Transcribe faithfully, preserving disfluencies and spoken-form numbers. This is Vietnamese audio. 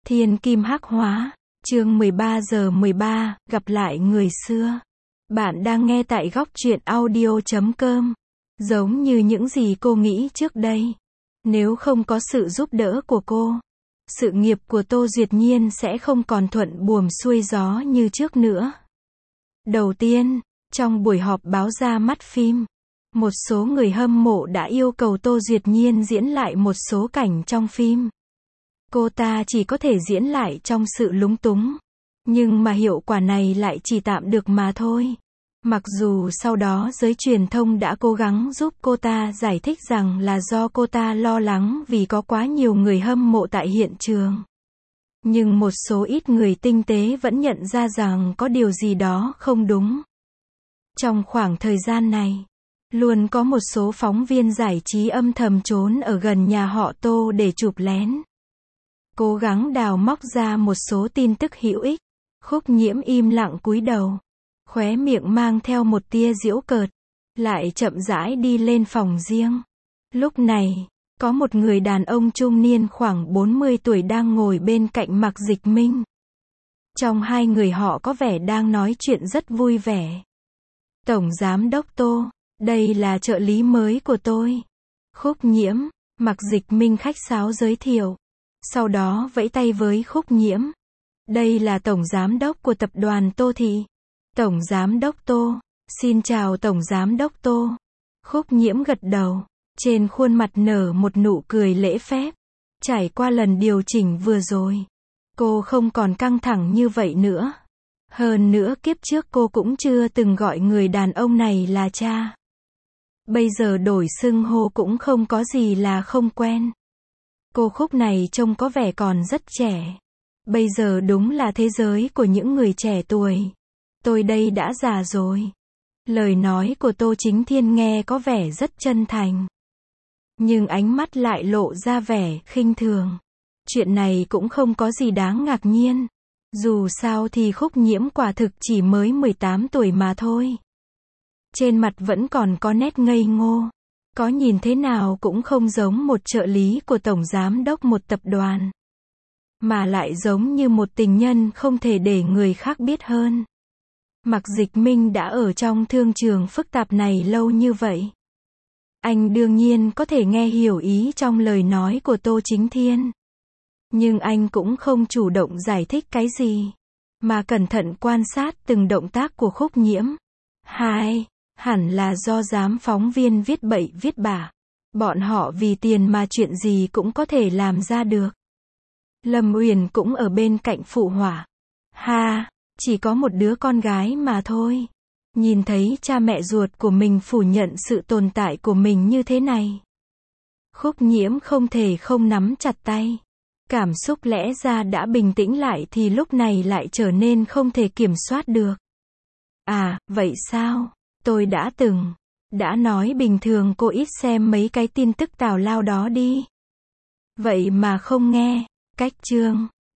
Thiên kim hắc hóa, chương mười ba giờ mười ba, gặp lại người xưa. Bạn đang nghe tại góc truyện audio chấm com. Giống như những gì cô nghĩ trước đây. Nếu không có sự giúp đỡ của cô, sự nghiệp của Tô Duyệt Nhiên sẽ không còn thuận buồm xuôi gió như trước nữa. Đầu tiên, trong buổi họp báo ra mắt phim, một số người hâm mộ đã yêu cầu Tô Duyệt Nhiên diễn lại một số cảnh trong phim. Cô ta chỉ có thể diễn lại trong sự lúng túng. Nhưng mà hiệu quả này lại chỉ tạm được mà thôi. Mặc dù sau đó giới truyền thông đã cố gắng giúp cô ta giải thích rằng là do cô ta lo lắng vì có quá nhiều người hâm mộ tại hiện trường. Nhưng một số ít người tinh tế vẫn nhận ra rằng có điều gì đó không đúng. Trong khoảng thời gian này, luôn có một số phóng viên giải trí âm thầm trốn ở gần nhà họ Tô để chụp lén. Cố gắng đào móc ra một số tin tức hữu ích. Khúc Nhiễm im lặng cúi đầu, khóe miệng mang theo một tia giễu cợt, lại chậm rãi đi lên phòng riêng. Lúc này, có một người đàn ông trung niên khoảng bốn mươi tuổi đang ngồi bên cạnh Mạc Dịch Minh. Trong hai người họ có vẻ đang nói chuyện rất vui vẻ. Tổng Giám đốc Tô, đây là trợ lý mới của tôi. Khúc Nhiễm, Mạc Dịch Minh khách sáo giới thiệu. Sau đó vẫy tay với Khúc Nhiễm. Đây là Tổng Giám đốc của tập đoàn Tô Thị. Tổng Giám đốc Tô, xin chào Tổng Giám đốc Tô. Khúc Nhiễm gật đầu, trên khuôn mặt nở một nụ cười lễ phép. Trải qua lần điều chỉnh vừa rồi, cô không còn căng thẳng như vậy nữa. Hơn nữa kiếp trước cô cũng chưa từng gọi người đàn ông này là cha. Bây giờ đổi xưng hô cũng không có gì là không quen. Cô Khúc này trông có vẻ còn rất trẻ. Bây giờ đúng là thế giới của những người trẻ tuổi. Tôi đây đã già rồi. Lời nói của Tô Chính Thiên nghe có vẻ rất chân thành. Nhưng ánh mắt lại lộ ra vẻ khinh thường. Chuyện này cũng không có gì đáng ngạc nhiên. Dù sao thì Khúc Nhiễm quả thực chỉ mới mười tám tuổi mà thôi. Trên mặt vẫn còn có nét ngây ngô. Có nhìn thế nào cũng không giống một trợ lý của Tổng Giám đốc một tập đoàn. Mà lại giống như một tình nhân không thể để người khác biết hơn. Mạc Dịch Minh đã ở trong thương trường phức tạp này lâu như vậy. Anh đương nhiên có thể nghe hiểu ý trong lời nói của Tô Chính Thiên. Nhưng anh cũng không chủ động giải thích cái gì. Mà cẩn thận quan sát từng động tác của Khúc Nhiễm. Hai, hẳn là do giám phóng viên viết bậy viết bạ. Bọn họ vì tiền mà chuyện gì cũng có thể làm ra được. Lâm Uyển cũng ở bên cạnh phụ họa. Ha, chỉ có một đứa con gái mà thôi. Nhìn thấy cha mẹ ruột của mình phủ nhận sự tồn tại của mình như thế này. Khúc Nhiễm không thể không nắm chặt tay. Cảm xúc lẽ ra đã bình tĩnh lại thì lúc này lại trở nên không thể kiểm soát được. À, vậy sao? Tôi đã từng, đã nói bình thường cô ít xem mấy cái tin tức tào lao đó đi. Vậy mà không nghe. Cách chương